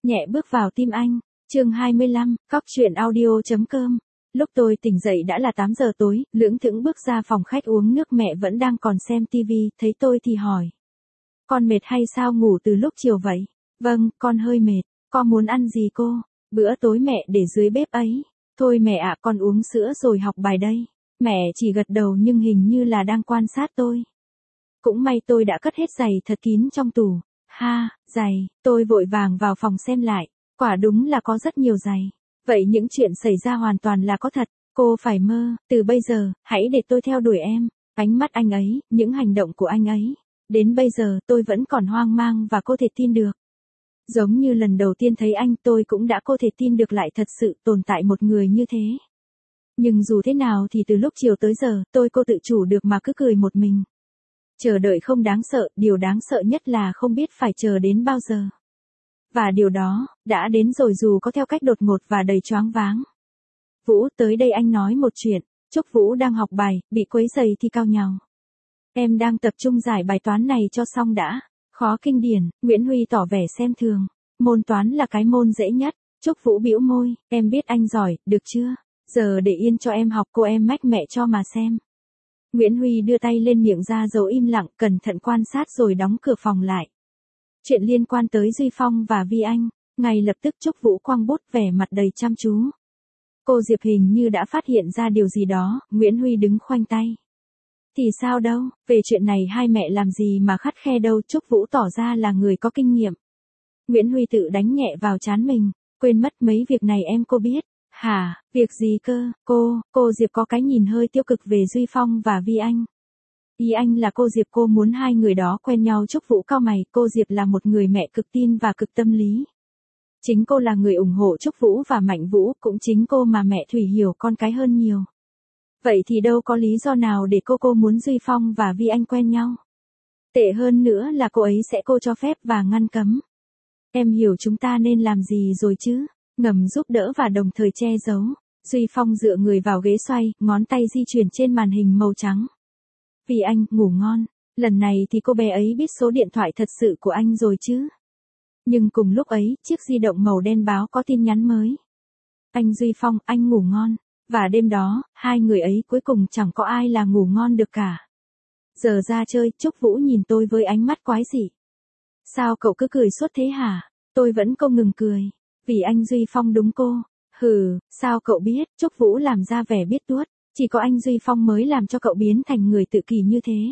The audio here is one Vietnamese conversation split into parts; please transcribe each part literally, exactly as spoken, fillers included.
nhẹ bước vào tim anh. Chương hai mươi lăm, cóc truyện audio chấm com. Lúc tôi tỉnh dậy đã là tám giờ tối, lững thững bước ra phòng khách uống nước, mẹ vẫn đang còn xem tivi, thấy tôi thì hỏi. Con mệt hay sao, ngủ từ lúc chiều vậy? Vâng, con hơi mệt. Con muốn ăn gì cô? Bữa tối mẹ để dưới bếp ấy. Thôi mẹ ạ, con uống sữa rồi học bài đây. Mẹ chỉ gật đầu nhưng hình như là đang quan sát tôi. Cũng may tôi đã cất hết giày thật kín trong tủ. Ha, giày, tôi vội vàng vào phòng xem lại. Quả đúng là có rất nhiều giày. Vậy những chuyện xảy ra hoàn toàn là có thật. Cô phải mơ, từ bây giờ, hãy để tôi theo đuổi em. Ánh mắt anh ấy, những hành động của anh ấy. Đến bây giờ tôi vẫn còn hoang mang và có thể tin được. Giống như lần đầu tiên thấy anh, tôi cũng đã có thể tin được lại thật sự tồn tại một người như thế. Nhưng dù thế nào thì từ lúc chiều tới giờ, tôi cô tự chủ được mà cứ cười một mình. Chờ đợi không đáng sợ, điều đáng sợ nhất là không biết phải chờ đến bao giờ. Và điều đó, đã đến rồi dù có theo cách đột ngột và đầy choáng váng. Vũ, tới đây anh nói một chuyện. Trúc Vũ đang học bài, bị quấy rầy thì cau nhàu. Em đang tập trung giải bài toán này cho xong đã. Khó kinh điển, Nguyễn Huy tỏ vẻ xem thường. Môn toán là cái môn dễ nhất. Trúc Vũ bĩu môi, em biết anh giỏi, được chưa? Giờ để yên cho em học, cô em mách mẹ cho mà xem. Nguyễn Huy đưa tay lên miệng ra dấu im lặng, cẩn thận quan sát rồi đóng cửa phòng lại. Chuyện liên quan tới Duy Phong và Vi Anh, ngay lập tức Trúc Vũ quăng bút, vẻ mặt đầy chăm chú. Cô Diệp hình như đã phát hiện ra điều gì đó, Nguyễn Huy đứng khoanh tay. Thì sao đâu, về chuyện này hai mẹ làm gì mà khắt khe đâu, Trúc Vũ tỏ ra là người có kinh nghiệm. Nguyễn Huy tự đánh nhẹ vào trán mình, quên mất mấy việc này em cô biết. Hả, việc gì cơ, cô, cô Diệp có cái nhìn hơi tiêu cực về Duy Phong và Vi Anh. Ý anh là cô Diệp cô muốn hai người đó quen nhau. Trúc Vũ cau mày, cô Diệp là một người mẹ cực tin và cực tâm lý. Chính cô là người ủng hộ Trúc Vũ và Mạnh Vũ, cũng chính cô mà mẹ Thủy hiểu con cái hơn nhiều. Vậy thì đâu có lý do nào để cô cô muốn Duy Phong và Vi Anh quen nhau. Tệ hơn nữa là cô ấy sẽ cô cho phép và ngăn cấm. Em hiểu chúng ta nên làm gì rồi chứ, ngầm giúp đỡ và đồng thời che giấu. Duy Phong dựa người vào ghế xoay, ngón tay di chuyển trên màn hình màu trắng. Vì anh, ngủ ngon. Lần này thì cô bé ấy biết số điện thoại thật sự của anh rồi chứ. Nhưng cùng lúc ấy, chiếc di động màu đen báo có tin nhắn mới. Anh Duy Phong, anh ngủ ngon. Và đêm đó, hai người ấy cuối cùng chẳng có ai là ngủ ngon được cả. Giờ ra chơi, Trúc Vũ nhìn tôi với ánh mắt quái dị. Sao cậu cứ cười suốt thế hả? Tôi vẫn không ngừng cười. Vì anh Duy Phong đúng cô. Hừ, sao cậu biết? Trúc Vũ làm ra vẻ biết tuốt. Chỉ có anh Duy Phong mới làm cho cậu biến thành người tự kỷ như thế.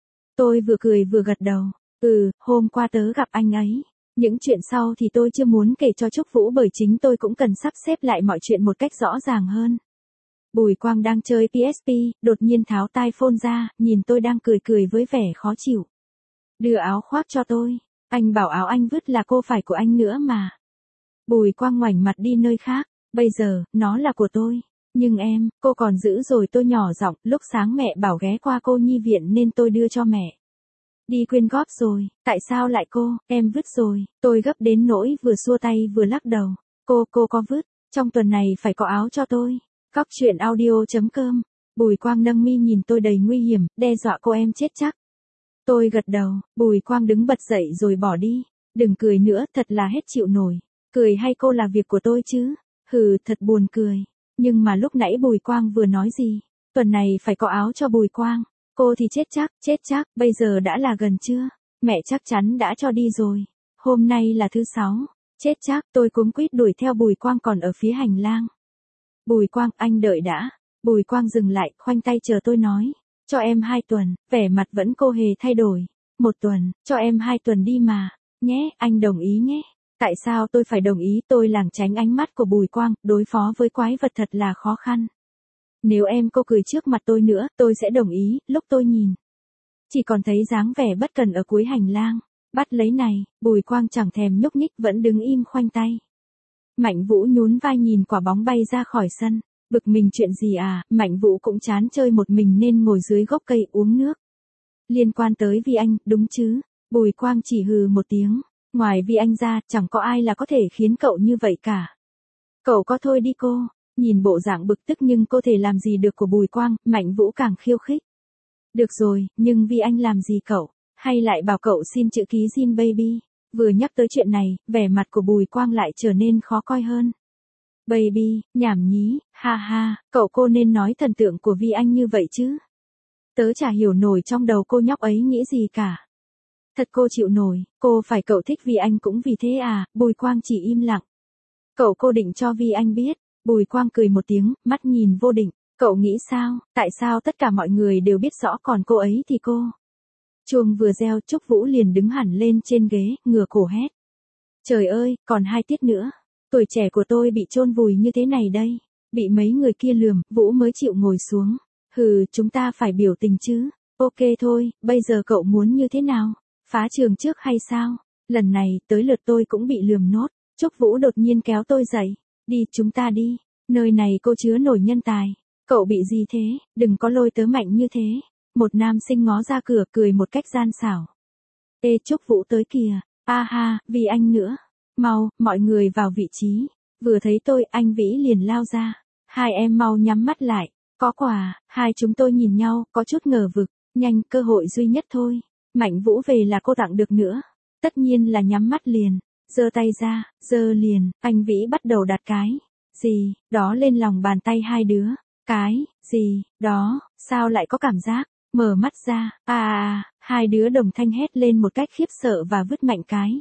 Tôi vừa cười vừa gật đầu. Ừ, hôm qua tớ gặp anh ấy. Những chuyện sau thì tôi chưa muốn kể cho Trúc Vũ bởi chính tôi cũng cần sắp xếp lại mọi chuyện một cách rõ ràng hơn. Bùi Quang đang chơi pê ét pê, đột nhiên tháo tai phone ra, nhìn tôi đang cười cười với vẻ khó chịu. Đưa áo khoác cho tôi. Anh bảo áo anh vứt là cô phải của anh nữa mà. Bùi Quang ngoảnh mặt đi nơi khác. Bây giờ, nó là của tôi. Nhưng em, cô còn giữ rồi, tôi nhỏ giọng, lúc sáng mẹ bảo ghé qua cô nhi viện nên tôi đưa cho mẹ. Đi quyên góp rồi, tại sao lại cô, em vứt rồi, tôi gấp đến nỗi vừa xua tay vừa lắc đầu. Cô, cô có vứt, trong tuần này phải có áo cho tôi. Cóc truyện audio chấm com. Bùi Quang nâng mi nhìn tôi đầy nguy hiểm, đe dọa cô em chết chắc. Tôi gật đầu, Bùi Quang đứng bật dậy rồi bỏ đi. Đừng cười nữa, thật là hết chịu nổi. Cười hay cô là việc của tôi chứ. Hừ, thật buồn cười. Nhưng mà lúc nãy Bùi Quang vừa nói gì? Tuần này phải có áo cho Bùi Quang. Cô thì chết chắc, chết chắc, bây giờ đã là gần trưa. Mẹ chắc chắn đã cho đi rồi. Hôm nay là thứ sáu. Chết chắc, tôi cuống quýt đuổi theo Bùi Quang còn ở phía hành lang. Bùi Quang, anh đợi đã. Bùi Quang dừng lại, khoanh tay chờ tôi nói. Cho em hai tuần, vẻ mặt vẫn cô hề thay đổi. Một tuần, cho em hai tuần đi mà. Nhé, anh đồng ý nhé. Tại sao tôi phải đồng ý? Tôi lảng tránh ánh mắt của Bùi Quang, đối phó với quái vật thật là khó khăn. Nếu em cô cười trước mặt tôi nữa, tôi sẽ đồng ý. Lúc tôi nhìn, chỉ còn thấy dáng vẻ bất cần ở cuối hành lang. Bắt lấy này, Bùi Quang chẳng thèm nhúc nhích, vẫn đứng im khoanh tay. Mạnh Vũ nhún vai nhìn quả bóng bay ra khỏi sân. Bực mình chuyện gì à? Mạnh Vũ cũng chán chơi một mình nên ngồi dưới gốc cây uống nước. Liên quan tới Vi Anh, đúng chứ? Bùi Quang chỉ hừ một tiếng. Ngoài Vi Anh ra, chẳng có ai là có thể khiến cậu như vậy cả. Cậu có thôi đi cô. Nhìn bộ dạng bực tức nhưng cô thể làm gì được của Bùi Quang, Mạnh Vũ càng khiêu khích. Được rồi, nhưng Vi Anh làm gì cậu? Hay lại bảo cậu xin chữ ký Jin Baby? Vừa nhắc tới chuyện này, vẻ mặt của Bùi Quang lại trở nên khó coi hơn. Baby, nhảm nhí, ha ha, cậu cô nên nói thần tượng của Vi Anh như vậy chứ. Tớ chả hiểu nổi trong đầu cô nhóc ấy nghĩ gì cả. Thật cô chịu nổi, cô phải cậu thích Vi Anh cũng vì thế à, Bùi Quang chỉ im lặng. Cậu cô định cho Vi Anh biết, Bùi Quang cười một tiếng, mắt nhìn Vô Định, cậu nghĩ sao, tại sao tất cả mọi người đều biết rõ còn cô ấy thì cô. Chuông vừa reo, Trúc Vũ liền đứng hẳn lên trên ghế, ngửa cổ hét. Trời ơi, còn hai tiết nữa. Tuổi trẻ của tôi bị chôn vùi như thế này đây. Bị mấy người kia lườm, Vũ mới chịu ngồi xuống. Hừ, chúng ta phải biểu tình chứ. Ok thôi, bây giờ cậu muốn như thế nào? Phá trường trước hay sao? Lần này, tới lượt tôi cũng bị lườm nốt. Trúc Vũ đột nhiên kéo tôi dậy. Đi, chúng ta đi. Nơi này cô chứa nổi nhân tài. Cậu bị gì thế? Đừng có lôi tớ mạnh như thế. Một nam sinh ngó ra cửa cười một cách gian xảo. Ê Trúc Vũ tới kìa. A ha, vì anh nữa. Mau, mọi người vào vị trí. Vừa thấy tôi, anh Vĩ liền lao ra. Hai em mau nhắm mắt lại. Có quà, hai chúng tôi nhìn nhau, có chút ngờ vực. Nhanh, cơ hội duy nhất thôi. Mạnh Vũ về là cô tặng được nữa. Tất nhiên là nhắm mắt liền. Giơ tay ra, giơ liền, anh Vĩ bắt đầu đặt cái. Gì, đó lên lòng bàn tay hai đứa. Cái, gì, đó, sao lại có cảm giác. Mở mắt ra, à, à, hai đứa đồng thanh hét lên một cách khiếp sợ và vứt mạnh cái.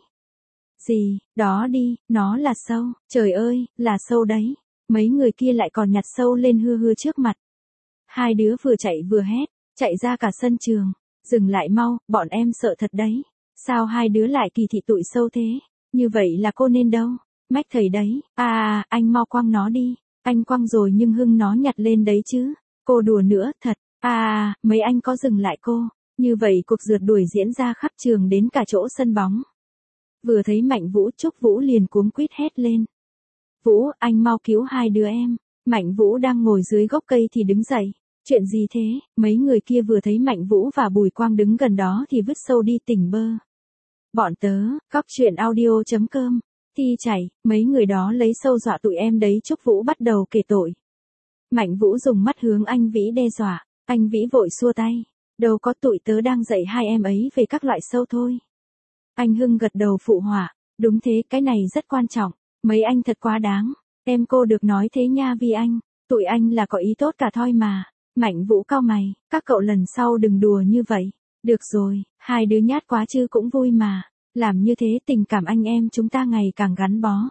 Gì, đó đi, nó là sâu, trời ơi, là sâu đấy. Mấy người kia lại còn nhặt sâu lên hưa hưa trước mặt. Hai đứa vừa chạy vừa hét, chạy ra cả sân trường. Dừng lại mau, bọn em sợ thật đấy. Sao hai đứa lại kỳ thị tụi sâu thế? Như vậy là cô nên đâu? Mách thầy đấy, à, à, anh mau quăng nó đi. Anh quăng rồi nhưng Hưng nó nhặt lên đấy chứ. Cô đùa nữa, thật. À, à, mấy anh có dừng lại cô. Như vậy cuộc rượt đuổi diễn ra khắp trường đến cả chỗ sân bóng. Vừa thấy Mạnh Vũ, Trúc Vũ liền cuống quýt hét lên. Vũ, anh mau cứu hai đứa em. Mạnh Vũ đang ngồi dưới gốc cây thì đứng dậy. Chuyện gì thế? Mấy người kia vừa thấy Mạnh Vũ và Bùi Quang đứng gần đó thì vứt sâu đi tỉnh bơ. Bọn tớ, cóc truyện audio chấm com. Thi chảy, mấy người đó lấy sâu dọa tụi em đấy. Trúc Vũ bắt đầu kể tội. Mạnh Vũ dùng mắt hướng anh Vĩ đe dọa. Anh Vĩ vội xua tay. Đâu có, tụi tớ đang dạy hai em ấy về các loại sâu thôi. Anh Hưng gật đầu phụ họa. Đúng thế, cái này rất quan trọng. Mấy anh thật quá đáng. Em cô được nói thế nha Vi Anh. Tụi anh là có ý tốt cả thôi mà. Mạnh Vũ cau mày. Các cậu lần sau đừng đùa như vậy. Được rồi, hai đứa nhát quá chứ cũng vui mà. Làm như thế tình cảm anh em chúng ta ngày càng gắn bó.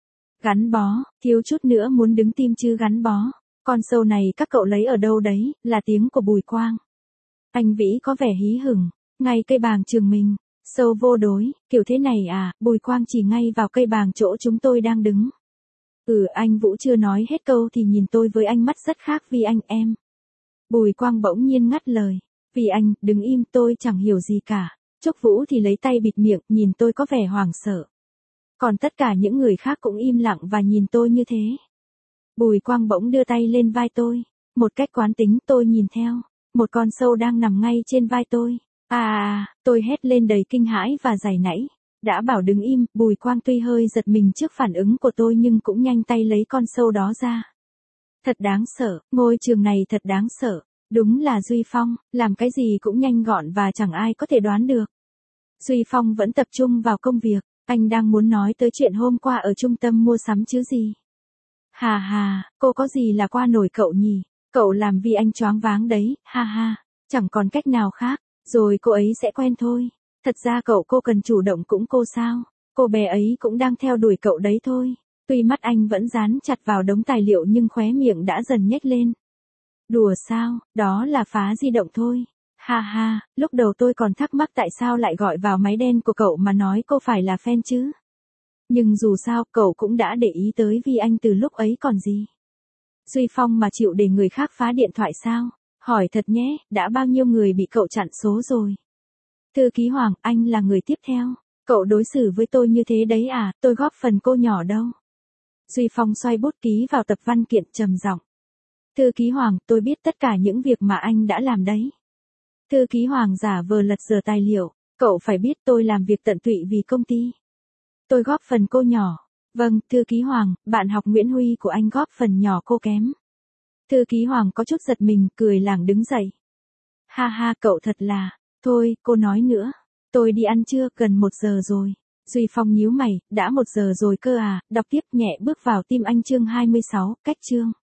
Gắn bó, thiếu chút nữa muốn đứng tim chứ gắn bó. Con sâu này các cậu lấy ở đâu đấy, là tiếng của Bùi Quang. Anh Vĩ có vẻ hí hửng, ngay cây bàng trường mình. Sâu vô đối, kiểu thế này à, Bùi Quang chỉ ngay vào cây bàng chỗ chúng tôi đang đứng. Ừ, anh Vũ chưa nói hết câu thì nhìn tôi với ánh mắt rất khác vì anh em. Bùi Quang bỗng nhiên ngắt lời. Vì anh, đừng im, tôi chẳng hiểu gì cả. Trúc Vũ thì lấy tay bịt miệng, nhìn tôi có vẻ hoảng sợ. Còn tất cả những người khác cũng im lặng và nhìn tôi như thế. Bùi Quang bỗng đưa tay lên vai tôi. Một cách quán tính tôi nhìn theo. Một con sâu đang nằm ngay trên vai tôi. À, à, tôi hét lên đầy kinh hãi và giày nãy. Đã bảo đứng im, Bùi Quang tuy hơi giật mình trước phản ứng của tôi nhưng cũng nhanh tay lấy con sâu đó ra. Thật đáng sợ, ngôi trường này thật đáng sợ. Đúng là Duy Phong, làm cái gì cũng nhanh gọn và chẳng ai có thể đoán được. Duy Phong vẫn tập trung vào công việc, anh đang muốn nói tới chuyện hôm qua ở trung tâm mua sắm chứ gì. Hà hà, cô có gì là qua nổi cậu nhỉ? Cậu làm vì anh choáng váng đấy, ha ha, chẳng còn cách nào khác, rồi cô ấy sẽ quen thôi. Thật ra cậu cô cần chủ động cũng cô sao? Cô bé ấy cũng đang theo đuổi cậu đấy thôi. Tuy mắt anh vẫn dán chặt vào đống tài liệu nhưng khóe miệng đã dần nhếch lên. Đùa sao, đó là phá di động thôi. Ha ha, lúc đầu tôi còn thắc mắc tại sao lại gọi vào máy đen của cậu mà nói cô phải là fan chứ. Nhưng dù sao, cậu cũng đã để ý tới Vi Anh từ lúc ấy còn gì. Duy Phong mà chịu để người khác phá điện thoại sao? Hỏi thật nhé, đã bao nhiêu người bị cậu chặn số rồi? Thư ký Hoàng, anh là người tiếp theo. Cậu đối xử với tôi như thế đấy à, tôi góp phần cô nhỏ đâu. Duy Phong xoay bút ký vào tập văn kiện trầm giọng. Thư ký Hoàng, tôi biết tất cả những việc mà anh đã làm đấy. Thư ký Hoàng giả vờ lật dở tài liệu, cậu phải biết tôi làm việc tận tụy vì công ty. Tôi góp phần cô nhỏ. Vâng, thư ký Hoàng, bạn học Nguyễn Huy của anh góp phần nhỏ cô kém. Thư ký Hoàng có chút giật mình, cười lảng đứng dậy. Ha ha, cậu thật là, thôi, cô nói nữa. Tôi đi ăn trưa, gần một giờ rồi. Duy Phong nhíu mày, đã một giờ rồi cơ à, đọc tiếp nhẹ bước vào tim anh chương hai mươi sáu, cách chương.